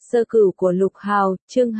Sơ cửu của Lục Hào, chương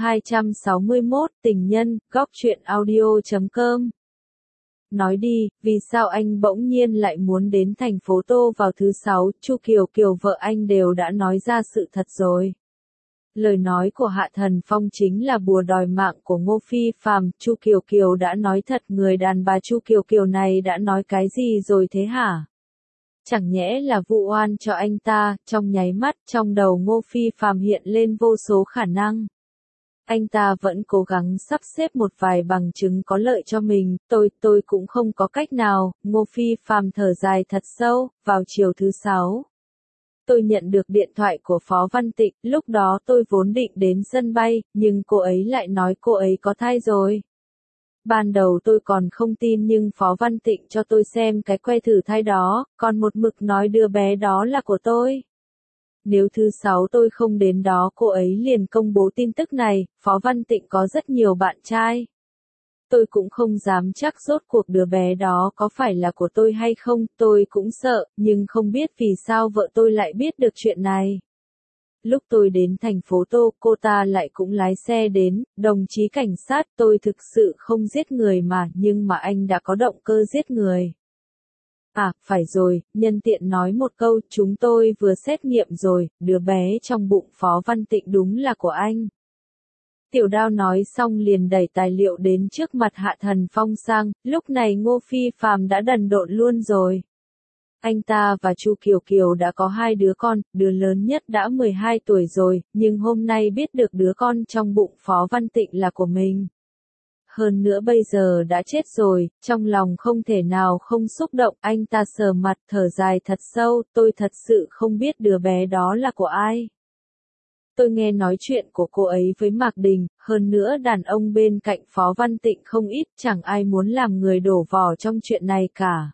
261, tình nhân, góc truyện audio.com. Nói đi, vì sao anh bỗng nhiên lại muốn đến thành phố Tô vào thứ Sáu, Chu Kiều Kiều vợ anh đều đã nói ra sự thật rồi. Lời nói của Hạ Thần Phong chính là bùa đòi mạng của Ngô Phi Phàm, Chu Kiều Kiều đã nói thật, người đàn bà Chu Kiều Kiều này đã nói cái gì rồi thế hả? Chẳng nhẽ là vu oan cho anh ta? Trong nháy mắt, trong đầu Ngô Phi Phàm hiện lên vô số khả năng. Anh ta vẫn cố gắng sắp xếp một vài bằng chứng có lợi cho mình, tôi cũng không có cách nào. Ngô Phi Phàm thở dài thật sâu. Vào chiều thứ Sáu, tôi nhận được điện thoại của Phó Văn Tịnh, lúc đó tôi vốn định đến sân bay, nhưng cô ấy lại nói cô ấy có thai rồi. Ban đầu tôi còn không tin, nhưng Phó Văn Tịnh cho tôi xem cái que thử thai đó, còn một mực nói đứa bé đó là của tôi. Nếu thứ Sáu tôi không đến đó, cô ấy liền công bố tin tức này. Phó Văn Tịnh có rất nhiều bạn trai. Tôi cũng không dám chắc rốt cuộc đứa bé đó có phải là của tôi hay không, tôi cũng sợ, nhưng không biết vì sao vợ tôi lại biết được chuyện này. Lúc tôi đến thành phố Tô, cô ta lại cũng lái xe đến. Đồng chí cảnh sát, tôi thực sự không giết người mà, nhưng mà anh đã có động cơ giết người. À, phải rồi, nhân tiện nói một câu, chúng tôi vừa xét nghiệm rồi, đứa bé trong bụng Phó Văn Tịnh đúng là của anh. Tiểu Đao nói xong liền đẩy tài liệu đến trước mặt Hạ Thần Phong sang, lúc này Ngô Phi Phàm đã đần độn luôn rồi. Anh ta và Chu Kiều Kiều đã có 2 đứa con, đứa lớn nhất đã 12 tuổi rồi, nhưng hôm nay biết được đứa con trong bụng Phó Văn Tịnh là của mình. Hơn nữa bây giờ đã chết rồi, trong lòng không thể nào không xúc động. Anh ta sờ mặt thở dài thật sâu, tôi thật sự không biết đứa bé đó là của ai. Tôi nghe nói chuyện của cô ấy với Mạc Đình, hơn nữa đàn ông bên cạnh Phó Văn Tịnh không ít, chẳng ai muốn làm người đổ vỏ trong chuyện này cả.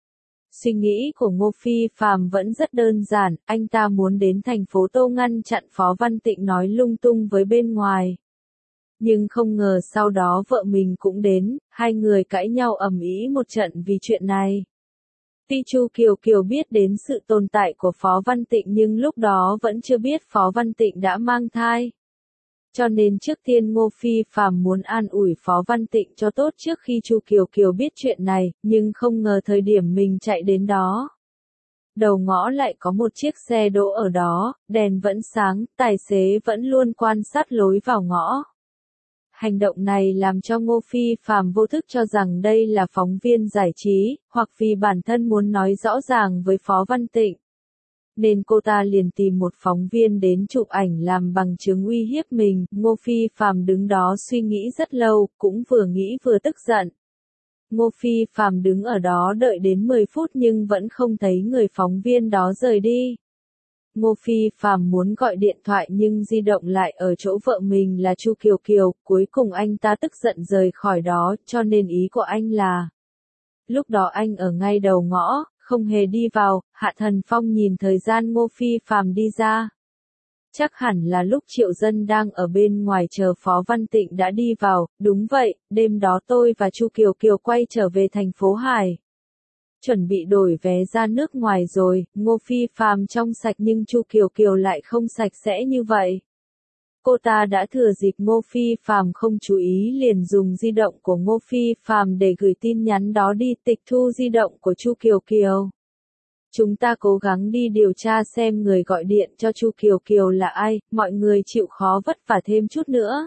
Suy nghĩ của Ngô Phi Phàm vẫn rất đơn giản, anh ta muốn đến thành phố Tô ngăn chặn Phó Văn Tịnh nói lung tung với bên ngoài. Nhưng không ngờ sau đó vợ mình cũng đến, hai người cãi nhau ầm ĩ một trận vì chuyện này. Tuy Chu Kiều Kiều biết đến sự tồn tại của Phó Văn Tịnh nhưng lúc đó vẫn chưa biết Phó Văn Tịnh đã mang thai. Cho nên trước tiên Ngô Phi Phàm muốn an ủi Phó Văn Tịnh cho tốt trước khi Chu Kiều Kiều biết chuyện này, nhưng không ngờ thời điểm mình chạy đến đó. Đầu ngõ lại có một chiếc xe đỗ ở đó, đèn vẫn sáng, tài xế vẫn luôn quan sát lối vào ngõ. Hành động này làm cho Ngô Phi Phàm vô thức cho rằng đây là phóng viên giải trí, hoặc vì bản thân muốn nói rõ ràng với Phó Văn Tịnh. Nên cô ta liền tìm một phóng viên đến chụp ảnh làm bằng chứng uy hiếp mình. Ngô Phi Phàm đứng đó suy nghĩ rất lâu, cũng vừa nghĩ vừa tức giận. Ngô Phi Phàm đứng ở đó đợi đến 10 phút nhưng vẫn không thấy người phóng viên đó rời đi. Ngô Phi Phàm muốn gọi điện thoại nhưng di động lại ở chỗ vợ mình là Chu Kiều Kiều, cuối cùng anh ta tức giận rời khỏi đó, cho nên ý của anh là. Lúc đó anh ở ngay đầu ngõ, không hề đi vào. Hạ Thần Phong nhìn thời gian Ngô Phi Phàm đi ra. Chắc hẳn là lúc Triệu Dân đang ở bên ngoài chờ Phó Văn Tịnh đã đi vào. Đúng vậy, đêm đó tôi và Chu Kiều Kiều quay trở về thành phố Hải. Chuẩn bị đổi vé ra nước ngoài rồi. Ngô Phi Phàm trong sạch nhưng Chu Kiều Kiều lại không sạch sẽ như vậy. Cô ta đã thừa dịp Ngô Phi Phàm không chú ý liền dùng di động của Ngô Phi Phàm để gửi tin nhắn đó đi, tịch thu di động của Chu Kiều Kiều. Chúng ta cố gắng đi điều tra xem người gọi điện cho Chu Kiều Kiều là ai, mọi người chịu khó vất vả thêm chút nữa.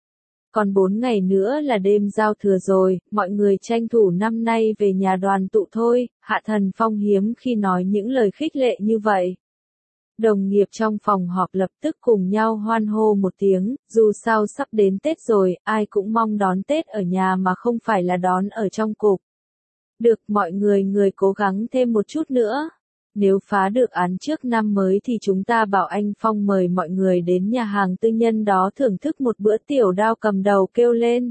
Còn 4 ngày nữa là đêm giao thừa rồi, mọi người tranh thủ năm nay về nhà đoàn tụ thôi. Hạ Thần Phong hiếm khi nói những lời khích lệ như vậy. Đồng nghiệp trong phòng họp lập tức cùng nhau hoan hô một tiếng, dù sao sắp đến Tết rồi, ai cũng mong đón Tết ở nhà mà không phải là đón ở trong cục. Được, mọi người cố gắng thêm một chút nữa. Nếu phá được án trước năm mới thì chúng ta bảo anh Phong mời mọi người đến nhà hàng tư nhân đó thưởng thức một bữa. Tiểu Đao cầm đầu kêu lên.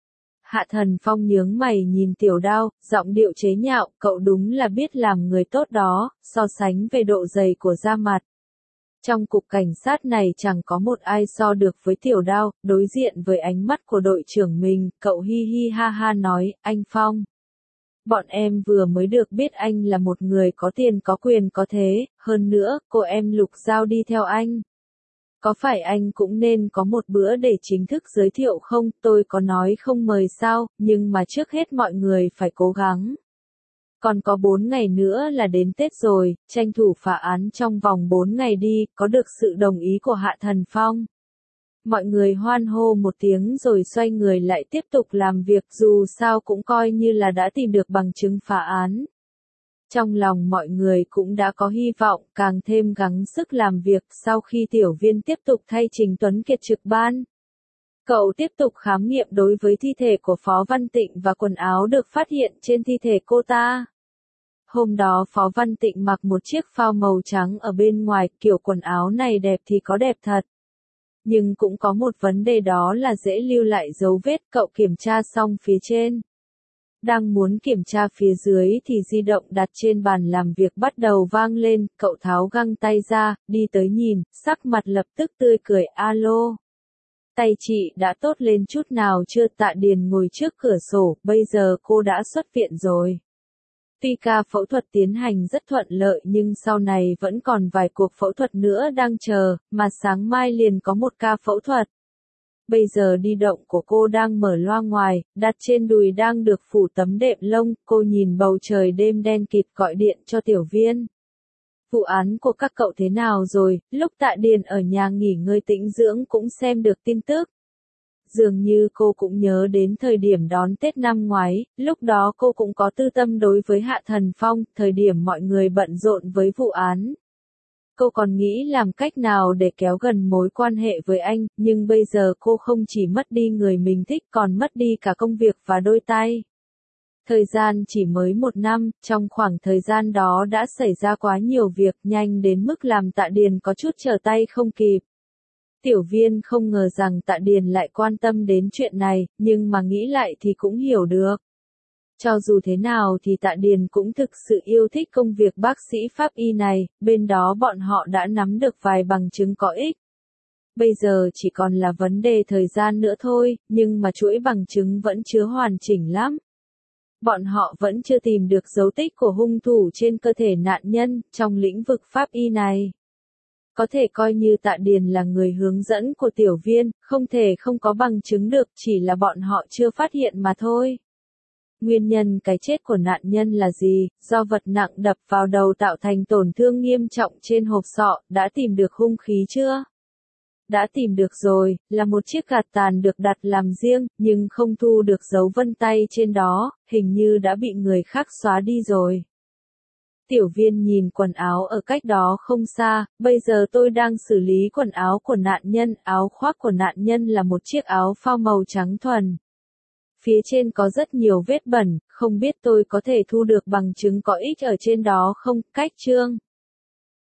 Hạ Thần Phong nhướng mày nhìn Tiểu Đao, giọng điệu chế nhạo, cậu đúng là biết làm người tốt đó, so sánh về độ dày của da mặt. Trong cục cảnh sát này chẳng có một ai so được với Tiểu Đao. Đối diện với ánh mắt của đội trưởng mình, cậu hi hi ha ha nói, anh Phong. Bọn em vừa mới được biết anh là một người có tiền có quyền có thế, hơn nữa, cô em Lục Giao đi theo anh. Có phải anh cũng nên có một bữa để chính thức giới thiệu không? Tôi có nói không mời sao, nhưng mà trước hết mọi người phải cố gắng. Còn có 4 ngày nữa là đến Tết rồi, tranh thủ phá án trong vòng 4 ngày đi, có được sự đồng ý của Hạ Thần Phong. Mọi người hoan hô một tiếng rồi xoay người lại tiếp tục làm việc, dù sao cũng coi như là đã tìm được bằng chứng phá án. Trong lòng mọi người cũng đã có hy vọng, càng thêm gắng sức làm việc. Sau khi Tiểu Viên tiếp tục thay Trình Tuấn Kiệt trực ban, cậu tiếp tục khám nghiệm đối với thi thể của Phó Văn Tịnh và quần áo được phát hiện trên thi thể cô ta. Hôm đó Phó Văn Tịnh mặc một chiếc phao màu trắng ở bên ngoài, kiểu quần áo này đẹp thì có đẹp thật. Nhưng cũng có một vấn đề, đó là dễ lưu lại dấu vết. Cậu kiểm tra xong phía trên, đang muốn kiểm tra phía dưới thì di động đặt trên bàn làm việc bắt đầu vang lên. Cậu tháo găng tay ra, đi tới nhìn, sắc mặt lập tức tươi cười. Alo, tay chị đã tốt lên chút nào chưa? Tạ Điền ngồi trước cửa sổ, bây giờ cô đã xuất viện rồi. Tuy ca phẫu thuật tiến hành rất thuận lợi nhưng sau này vẫn còn vài cuộc phẫu thuật nữa đang chờ, mà sáng mai liền có một ca phẫu thuật. Bây giờ di động của cô đang mở loa ngoài, đặt trên đùi đang được phủ tấm đệm lông. Cô nhìn bầu trời đêm đen kịt, gọi điện cho Tiểu Viên. Vụ án của các cậu thế nào rồi? Lúc Tạ Điền ở nhà nghỉ ngơi tĩnh dưỡng cũng xem được tin tức. Dường như cô cũng nhớ đến thời điểm đón Tết năm ngoái, lúc đó cô cũng có tư tâm đối với Hạ Thần Phong, thời điểm mọi người bận rộn với vụ án. Cô còn nghĩ làm cách nào để kéo gần mối quan hệ với anh, nhưng bây giờ cô không chỉ mất đi người mình thích còn mất đi cả công việc và đôi tay. Thời gian chỉ mới 1 năm, trong khoảng thời gian đó đã xảy ra quá nhiều việc, nhanh đến mức làm Tạ Điền có chút trở tay không kịp. Tiểu Viên không ngờ rằng Tạ Điền lại quan tâm đến chuyện này, nhưng mà nghĩ lại thì cũng hiểu được. Cho dù thế nào thì Tạ Điền cũng thực sự yêu thích công việc bác sĩ pháp y này, bên đó bọn họ đã nắm được vài bằng chứng có ích. Bây giờ chỉ còn là vấn đề thời gian nữa thôi, nhưng mà chuỗi bằng chứng vẫn chưa hoàn chỉnh lắm. Bọn họ vẫn chưa tìm được dấu tích của hung thủ trên cơ thể nạn nhân, trong lĩnh vực pháp y này. Có thể coi như Tạ Điền là người hướng dẫn của Tiểu Viên, không thể không có bằng chứng được, chỉ là bọn họ chưa phát hiện mà thôi. Nguyên nhân cái chết của nạn nhân là gì? Do vật nặng đập vào đầu tạo thành tổn thương nghiêm trọng trên hộp sọ. Đã tìm được hung khí chưa? Đã tìm được rồi, là một chiếc gạt tàn được đặt làm riêng, nhưng không thu được dấu vân tay trên đó, hình như đã bị người khác xóa đi rồi. Tiểu Viên nhìn quần áo ở cách đó không xa, bây giờ tôi đang xử lý quần áo của nạn nhân, áo khoác của nạn nhân là một chiếc áo phao màu trắng thuần. Phía trên có rất nhiều vết bẩn, không biết tôi có thể thu được bằng chứng có ích ở trên đó không? Cách chương